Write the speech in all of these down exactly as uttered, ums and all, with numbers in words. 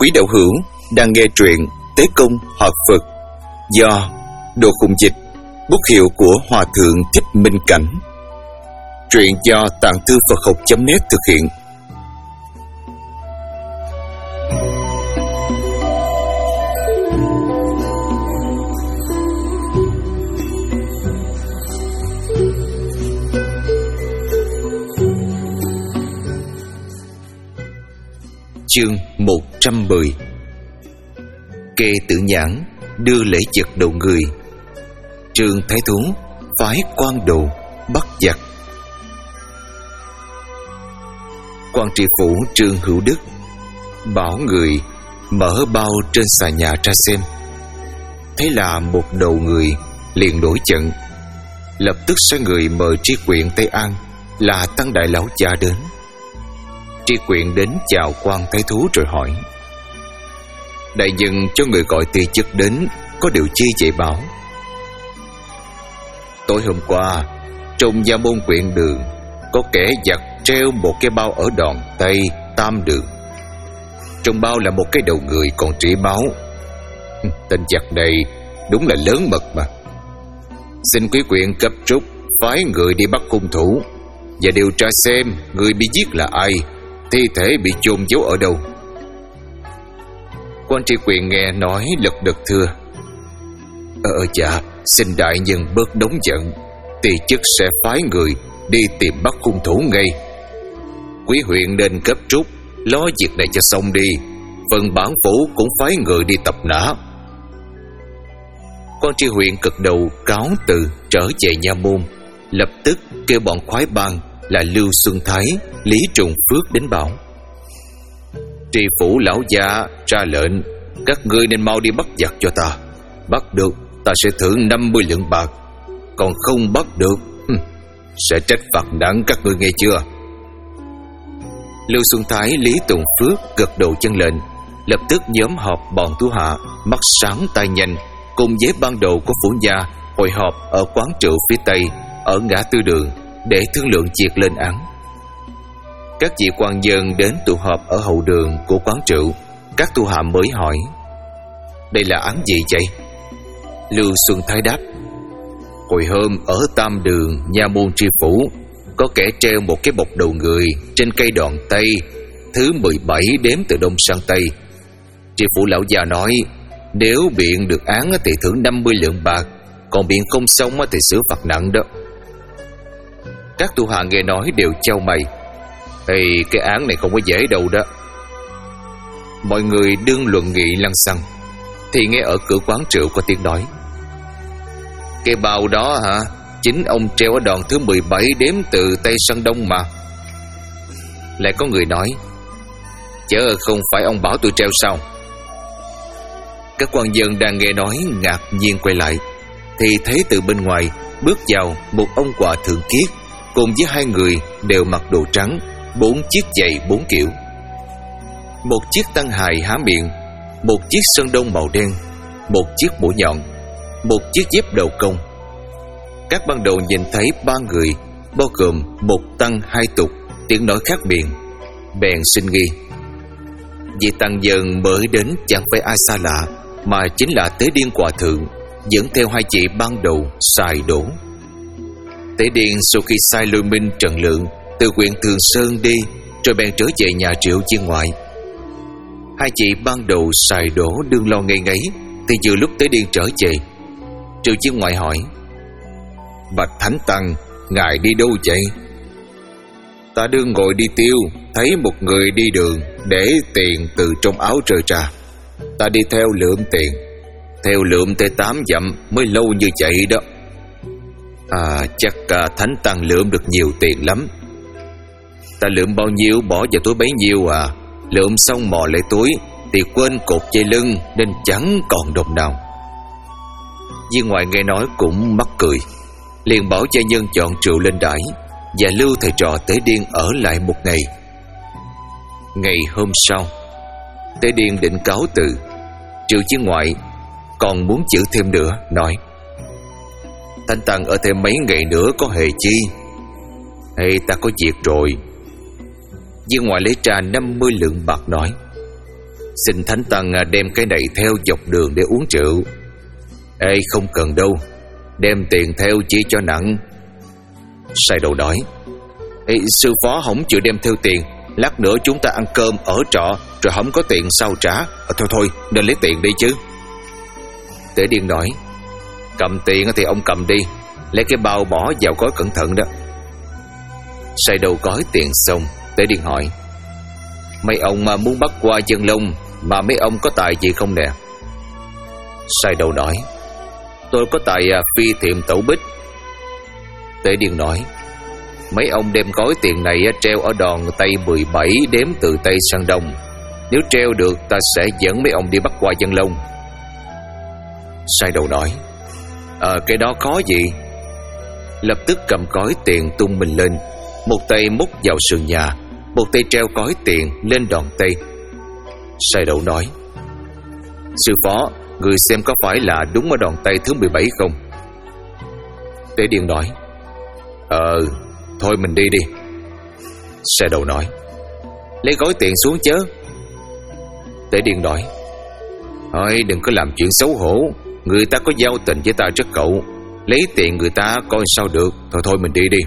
Quý đạo hữu đang nghe truyện Tế Công Họ Phật do Đồ Khùng Dịch, bút hiệu của Hòa Thượng Thích Minh Cảnh. Truyện do Tạng Thư Phật Học chấm net thực hiện. Chương một trăm mười. Kê Tử Nhãn đưa lễ vật đầu người. Trương Thái Thú phái quan đồ bắt giặc. Quan tri phủ Trương Hữu Đức bảo người mở bao trên xà nhà ra xem. Thế là một đầu người liền nổi giận, lập tức sai người mời tri huyện Tây An là Tăng Đại Lão Gia đến. Tri huyện đến chào quan thái thú rồi hỏi: đại nhân cho người gọi ty chức đến, có điều chi vậy bảo? Tối hôm qua trong Gia Môn huyện đường có kẻ giặc treo một cái bao ở đòn Tây Tam Đường. Trong bao là một cái đầu người còn trĩ máu. Tên giặc này đúng là lớn mật mà. Xin quý huyện cấp rút phái người đi bắt hung thủ và điều tra xem người bị giết là ai, thi thể bị chôn giấu ở đâu. Quan tri huyện nghe nói lật đật thưa: Ờ dạ, xin đại nhân bớt nóng giận, ty chức sẽ phái người đi tìm bắt hung thủ ngay. Quý huyện nên cấp rút lo việc này cho xong đi. Phần bản phủ cũng phái người đi tập nã. Quan tri huyện cực đầu cáo từ trở về nha môn, lập tức kêu bọn khoái bang là Lưu Xuân Thái, Lý Trùng Phước đến bảo: tri phủ lão gia ra lệnh, các ngươi nên mau đi bắt giặc cho ta. Bắt được ta sẽ thưởng năm mươi lượng bạc, còn không bắt được sẽ trách phạt nặng các ngươi nghe chưa? Lưu Xuân Thái, Lý Tùng Phước gật đầu chân lệnh, lập tức nhóm họp bọn thủ hạ mắt sáng tay nhanh cùng với ban đầu của phủ gia hội họp ở quán rượu phía tây ở ngã tư đường để thương lượng việc lên án. Các vị quan dân đến tụ họp ở hậu đường của quán rượu. Các thủ hạ mới hỏi: đây là án gì vậy? Lưu Xuân Thái đáp: hồi hôm ở Tam Đường nha môn tri phủ có kẻ treo một cái bọc đầu người trên cây đòn Tây thứ mười bảy đếm từ đông sang tây. Tri phủ lão già nói nếu biện được án thì thưởng năm mươi lượng bạc, còn biện không xong thì xử phạt nặng đó. Các thủ hạ nghe nói đều chau mày: Ê, cái án này không có dễ đâu đó. Mọi người đương luận nghị lăng xăng thì nghe ở cửa quán rượu có tiếng nói: cái bao đó hả? Chính ông treo ở đòn thứ mười bảy đếm từ tây sang đông mà. Lại có người nói: chớ không phải ông bảo tôi treo sao? Các quan dân đang nghe nói ngạc nhiên quay lại thì thấy từ bên ngoài bước vào một ông hòa thượng kiết cùng với hai người đều mặc đồ trắng, bốn chiếc giày bốn kiểu, một chiếc tăng hài há miệng, một chiếc sơn đông màu đen, một chiếc mũi nhọn, một chiếc dép đầu công. Các ban đầu nhìn thấy ba người bao gồm một tăng hai tục, tiếng nói khác miệng, bèn xin nghi. Vị tăng dần mới đến chẳng phải ai xa lạ, mà chính là Tế Điên hòa thượng dẫn theo hai chị ban đầu xài đổ. Tế Điên sau khi sai Lôi Minh Trần Lượng từ huyện Thường Sơn đi, rồi bèn trở về nhà Triệu Viên Ngoại. Hai chị ban đầu xài đổ đương lo ngây ngấy thì vừa lúc Tế Điên trở về. Triệu Viên Ngoại hỏi: bạch thánh tăng, ngài đi đâu vậy? Ta đương ngồi đi tiêu, thấy một người đi đường để tiền từ trong áo rơi ra. Ta đi theo lượm tiền, theo lượm tới tám dặm mới lâu như vậy đó. À, chắc à, thánh tăng lượm được nhiều tiền lắm. Ta lượm bao nhiêu bỏ vào túi bấy nhiêu à. Lượm xong mò lại túi thì quên cột dây lưng nên chẳng còn đồng nào. Viên Ngoại nghe nói cũng mắc cười, liền bảo gia nhân chọn rượu lên đãi và lưu thầy trò Tế Điên ở lại một ngày. Ngày hôm sau, Tế Điên định cáo từ. Triệu Viên Ngoại còn muốn chữ thêm nữa, nói: thánh tăng ở thêm mấy ngày nữa có hề chi? Hay ta có việc rồi. Viên Ngoại lấy ra năm mươi lượng bạc nói: Xin thánh tăng đem cái này theo dọc đường để uống rượu. Ê, không cần đâu, đem tiền theo chỉ cho nặng. Sai đầu nói: Ê, sư phó không chịu đem theo tiền, lát nữa chúng ta ăn cơm ở trọ rồi không có tiền sao trả. À, thôi thôi, nên lấy tiền đi chứ. Tế Điên nói: Cầm tiền thì ông cầm đi, lấy cái bao bỏ vào gói cẩn thận đó. Sai đầu gói tiền xong, Tế Điên hỏi: Mấy ông mà muốn bắt qua Dân Long, mà mấy ông có tài gì không nè? Sai đầu nói: Tôi có tài phi thiệm tẩu bích. Tế Điên nói: Mấy ông đem gói tiền này treo ở đòn Tây mười bảy đếm từ Tây sang Đông. Nếu treo được, ta sẽ dẫn mấy ông đi bắt qua Dân Long. Sai đầu nói: À, cái đó khó gì? Lập tức cầm gói tiền tung mình lên, một tay múc vào sườn nhà, một tay treo gói tiền lên đòn Tây. Sai đầu nói: Sư phó, người xem có phải là đúng ở đòn Tây thứ mười bảy không? Tế Điên nói: Ờ, thôi mình đi đi. Sai đầu nói: Lấy gói tiền xuống chớ. Tế Điên nói: Thôi đừng có làm chuyện xấu hổ, người ta có giao tình với ta rất cậu, lấy tiền người ta coi sao được. Thôi thôi mình đi đi.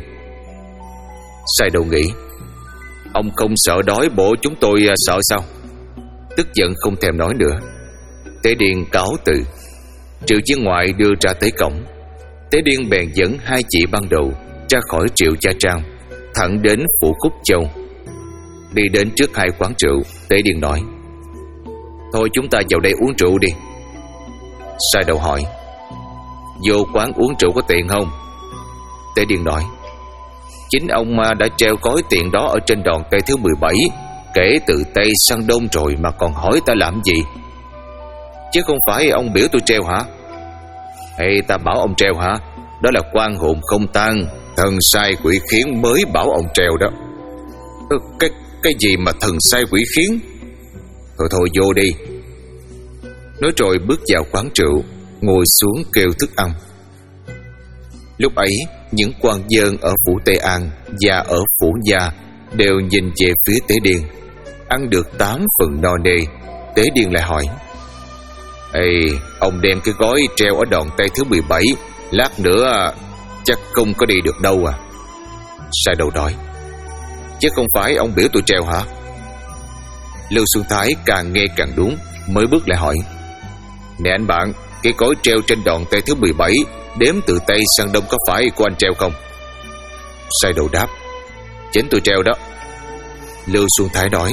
Sai đầu nghĩ: Ông không sợ đói bộ chúng tôi sợ sao? Tức giận không thèm nói nữa. Tế Điên cáo từ. Triệu Viên Ngoại đưa ra tới cổng. Tế Điên bèn dẫn hai chị ban đầu ra khỏi Triệu Gia Trang, thẳng đến phủ Khúc Châu. Đi đến trước hai quán rượu, Tế Điên nói: Thôi chúng ta vào đây uống rượu đi. Sai đầu hỏi: Vô quán uống rượu có tiền không? Tế Điên nói: Chính ông đã treo gói tiền đó ở trên đòn Tây thứ mười bảy, kể từ Tây sang Đông rồi mà còn hỏi ta làm gì? Chứ không phải ông biểu tôi treo hả? Hay ta bảo ông treo hả? Đó là quan hồn không tan, thần sai quỷ khiến mới bảo ông treo đó. Ừ, cái, cái gì mà thần sai quỷ khiến? Thôi thôi vô đi. Nói rồi bước vào quán rượu, ngồi xuống kêu thức ăn. Lúc ấy những quan dân ở phủ Tây An và ở phủ Gia đều nhìn về phía Tế Điên. Ăn được tám phần no nê, Tế Điên lại hỏi: Ê, ông đem cái gói treo ở đòn Tây thứ mười bảy, lát nữa chắc không có đi được đâu à? Sai đầu nói: Chứ không phải ông biểu tôi treo hả? Lưu Xuân Thái càng nghe càng đúng, mới bước lại hỏi: Nè anh bạn, cái gói treo trên đòn Tây thứ mười bảy đếm từ Tây sang Đông có phải của anh treo không? Sai đầu đáp: Chính tôi treo đó. Lưu Xuân Thái nói: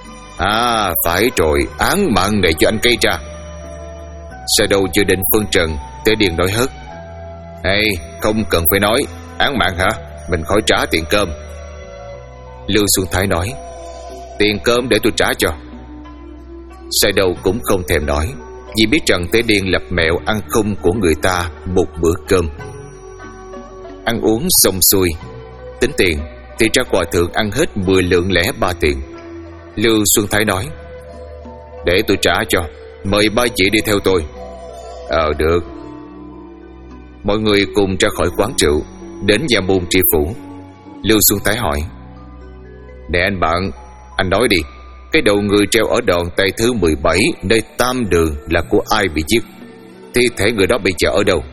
À phải rồi, án mạng này cho anh gây ra. Sai đầu chưa định phân trần, Tế Điên nói hớt: Ê, không cần phải nói, án mạng hả? Mình khỏi trả tiền cơm. Lưu Xuân Thái nói: Tiền cơm để tôi trả cho. Sai đầu cũng không thèm nói, vì biết rằng Tế Điên lập mẹo ăn không của người ta một bữa cơm. Ăn uống xong xuôi, tính tiền thì ra hòa thượng ăn hết mười lượng lẻ ba tiền. Lưu Xuân Thái nói: Để tôi trả cho, mời ba chị đi theo tôi. Ờ được. Mọi người cùng ra khỏi quán rượu, đến Gia Môn tri phủ. Lưu Xuân Thái hỏi: Nè anh bạn, anh nói đi, cái đầu người treo ở đòn Tây thứ mười bảy nơi Tam Đường là của ai bị giết? Thi thể người đó bây giờ ở đâu?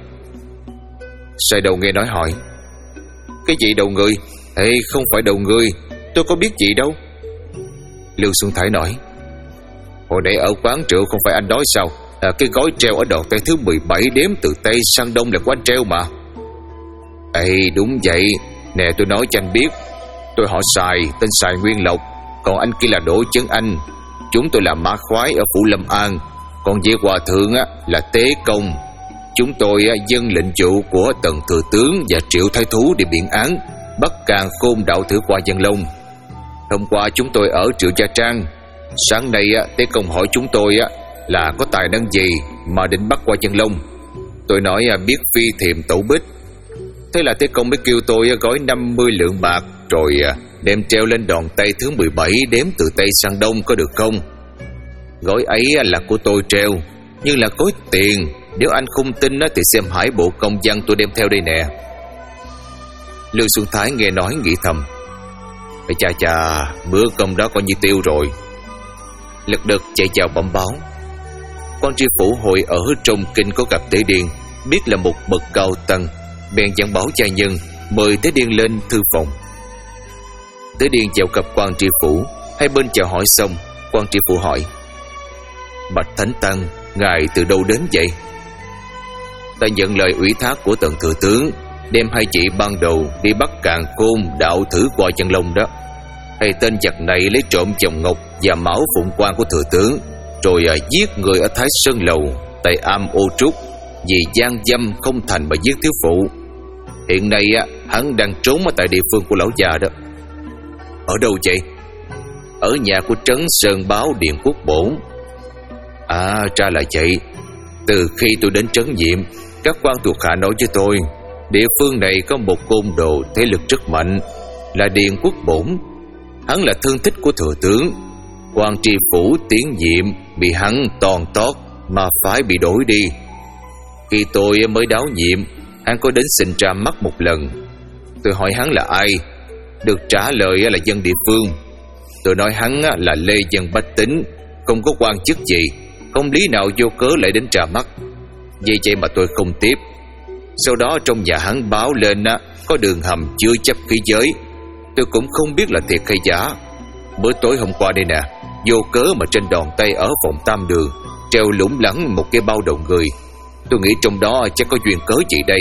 Sai đầu nghe nói hỏi: Cái gì đầu người? Ê, không phải đầu người, tôi có biết gì đâu. Lưu Xuân Thái nói: Hồi nãy ở quán rượu không phải anh nói sao? À, cái gói treo ở đòn Tây thứ mười bảy đếm từ Tây sang Đông là của anh treo mà. Ê, đúng vậy. Nè tôi nói cho anh biết, tôi họ Sài, tên Sài Nguyên Lộc, còn anh kia là Đỗ Chấn Anh. Chúng tôi là ma khoái ở phủ Lâm An, còn về hòa thượng á là Tế Công. Chúng tôi á, dân lệnh vụ của Tần Thừa Tướng và Triệu Thái Thú để biện án bắt Càn Khôn đạo thử qua Dân Long. Hôm qua chúng tôi ở Triệu Gia Trang. Sáng nay á, Tế Công hỏi chúng tôi á là có tài năng gì mà định bắt qua Dân Long. Tôi nói à, biết phi thiềm tẩu bích. Thế là Tế Công mới kêu tôi gói năm mươi lượng bạc rồi à, đem treo lên đòn Tây thứ mười bảy đếm từ Tây sang Đông có được không? Gói ấy là của tôi treo, nhưng là gói tiền. Nếu anh không tin thì xem Hải Bộ Công văn tôi đem theo đây nè. Lưu Xuân Thái nghe nói nghĩ thầm: Chà chà, bữa cơm đó coi như tiêu rồi. lật đật chạy vào bẩm báo. Quan tri phủ hội ở trong kinh có gặp Tế Điền, biết là một bậc cao tăng, bèn dặn bảo gia nhân mời Tế Điền lên thư phòng. Tế Điền chào gặp quan tri phủ, hai bên chào hỏi xong, quan tri phủ hỏi: Bạch Thánh Tăng, ngài từ đâu đến vậy? Ta nhận lời ủy thác của tần thừa tướng, đem hai chị ban đầu đi bắt Càn Khôn đạo thử qua chân lông đó. Hay tên giặc này lấy trộm chồng ngọc và mão phụng quan của thừa tướng, rồi à, giết người ở Thái Sơn Lầu tại am Ô Trúc, vì gian dâm không thành mà giết thiếu phụ. Hiện nay á, hắn đang trốn ở tại địa phương của lão già đó. Ở đâu vậy? Ở nhà của trấn Sơn Báo Điện Quốc Bổn. À, ra là vậy. Từ khi tôi đến trấn Diệm, các quan thuộc hạ nói với tôi, địa phương này có một côn đồ thế lực rất mạnh, là Điện Quốc Bổn. Hắn là thân thích của thừa tướng. Quan tri phủ Tiến Diệm bị hắn toàn tót mà phải bị đổi đi. Khi tôi mới đáo nhiệm, hắn có đến xin ra mắt một lần. Tôi hỏi hắn là ai, được trả lời là dân địa phương. Tôi nói hắn là lê dân bách tính, không có quan chức gì, không lý nào vô cớ lại đến ra mắt. Vì vậy mà tôi không tiếp. Sau đó trong nhà hắn báo lên có đường hầm chưa chấp khí giới. Tôi cũng không biết là thiệt hay giả. Bữa tối hôm qua đây nè, vô cớ mà trên đòn tay ở phòng tam đường treo lủng lẳng một cái bao đầu người. Tôi nghĩ trong đó chắc có duyên cớ gì đây.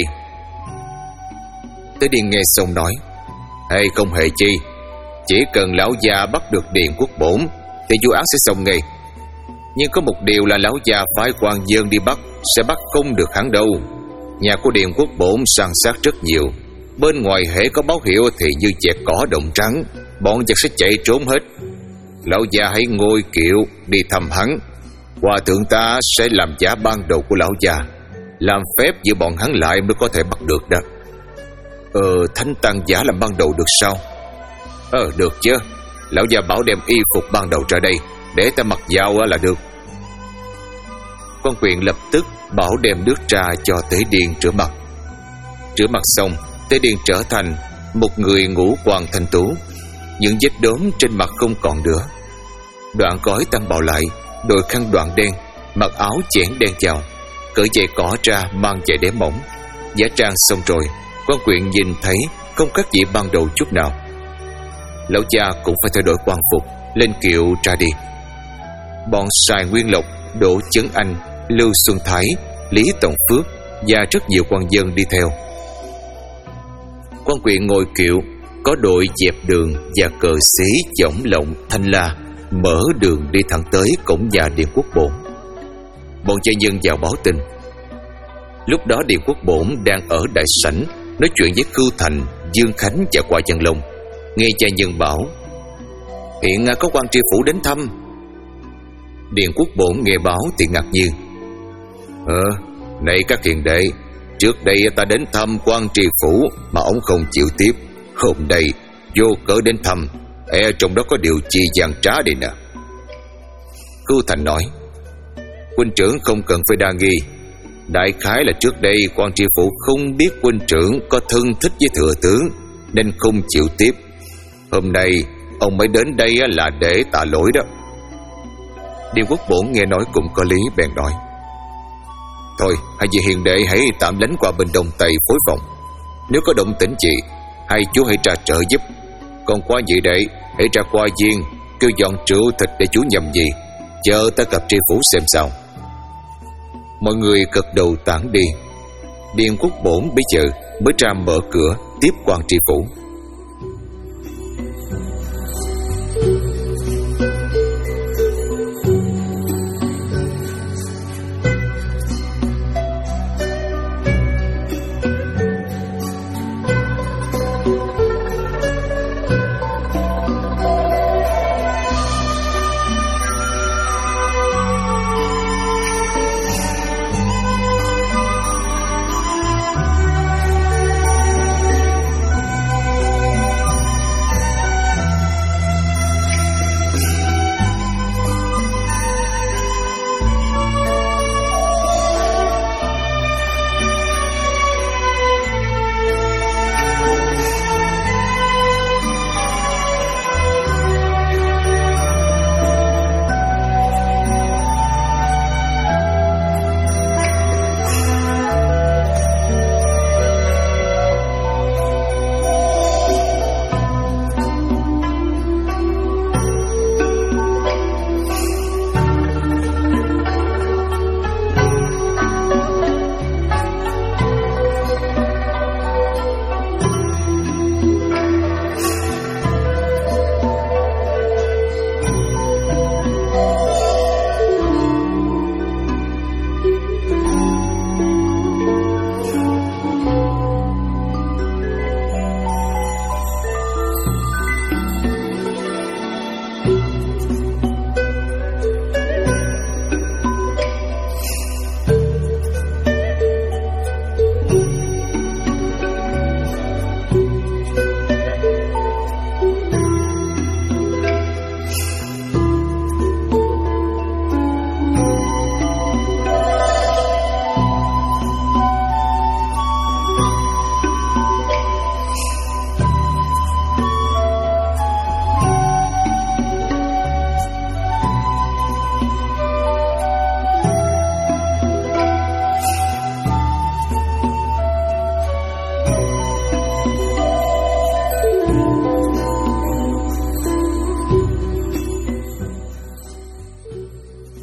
Tế Điền nghe xong nói: Hay không hề chi, chỉ cần lão già bắt được Điện Quốc Bổn thì vụ án sẽ xong ngay. Nhưng có một điều là lão già phải quan dân đi bắt sẽ bắt không được hắn đâu. Nhà của Điện Quốc Bổn săn sát rất nhiều, bên ngoài hễ có báo hiệu thì như chẹt cỏ đồng trắng, bọn giặc sẽ chạy trốn hết. Lão già hãy ngồi kiệu đi thăm hắn. Hòa thượng ta sẽ làm giả ban đầu của lão già, làm phép giữ bọn hắn lại mới có thể bắt được đó. Ờ, Thánh Tăng giả làm ban đầu được sao? Ờ, được chứ. Lão già bảo đem y phục ban đầu ra đây, để ta mặc vào là được. Quan quyền lập tức bảo đem nước ra cho Tế Điền rửa mặt. Rửa mặt xong, Tế Điền trở thành một người ngũ quan thanh tú, những vết đốm trên mặt không còn nữa. Đoạn gói tăng bào lại, đội khăn đoạn đen, mặc áo chẽn đen vào, cởi giày cỏ ra mang giày đế mỏng. Giả trang xong rồi, quan quyền nhìn thấy không khác gì ban đầu chút nào. Lão già cũng phải thay đổi quan phục, lên kiệu ra đi. Bọn Sài Nguyên Lộc, Đỗ Chấn Anh, Lưu Xuân Thái, Lý Tổng Phước và rất nhiều quan dân đi theo. Quan quyền ngồi kiệu, có đội dẹp đường và cờ xí giỏng lộng thanh la mở đường đi thẳng tới cổng nhà Điện Quốc Bổn. Bọn gia nhân vào báo tin. Lúc đó Điện Quốc Bổn đang ở đại sảnh nói chuyện với Khưu Thành, Dương Khánh và Qua Văn Long. Nghe gia nhân bảo hiện có quan tri phủ đến thăm. Điện Quốc Bổn nghe báo thì ngạc nhiên. Ờ, này các hiền đệ, trước đây ta đến thăm quan tri phủ mà ông không chịu tiếp. Hôm nay vô cớ đến thăm, e trong đó có điều chi gian trá đây nè. Khưu Thành nói: Huynh trưởng không cần phải đa nghi. Đại khái là trước đây quan tri phủ không biết huynh trưởng có thân thích với thừa tướng nên không chịu tiếp. Hôm nay ông mới đến đây là để tạ lỗi đó. Điện Quốc Bổn nghe nói cũng có lý, bèn nói: Thôi, hai vị hiền đệ hãy tạm lánh qua bên đông tây phối phòng. Nếu có động tĩnh gì, hai chú hãy ra trợ giúp. Còn qua vị đệ hãy ra qua viên, kêu dọn rượu thịt để chú nhầm gì, chờ ta gặp tri phủ xem sao. Mọi người gật đầu tản đi. Điện Quốc Bổn bây giờ mới ra mở cửa tiếp quan tri phủ.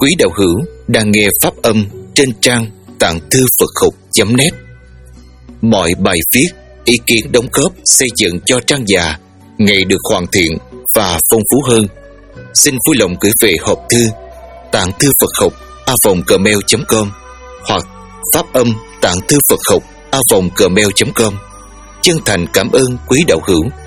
quý đạo hữu đang nghe pháp âm trên trang tạng thư Phật học chấm net. Mọi bài viết, ý kiến đóng góp xây dựng cho trang già ngày được hoàn thiện và phong phú hơn. Xin vui lòng gửi về hộp thư tạng thư Phật học a vòng gmail chấm com hoặc pháp âm tạng thư Phật học a vòng gmail chấm com. Chân thành cảm ơn quý đạo hữu.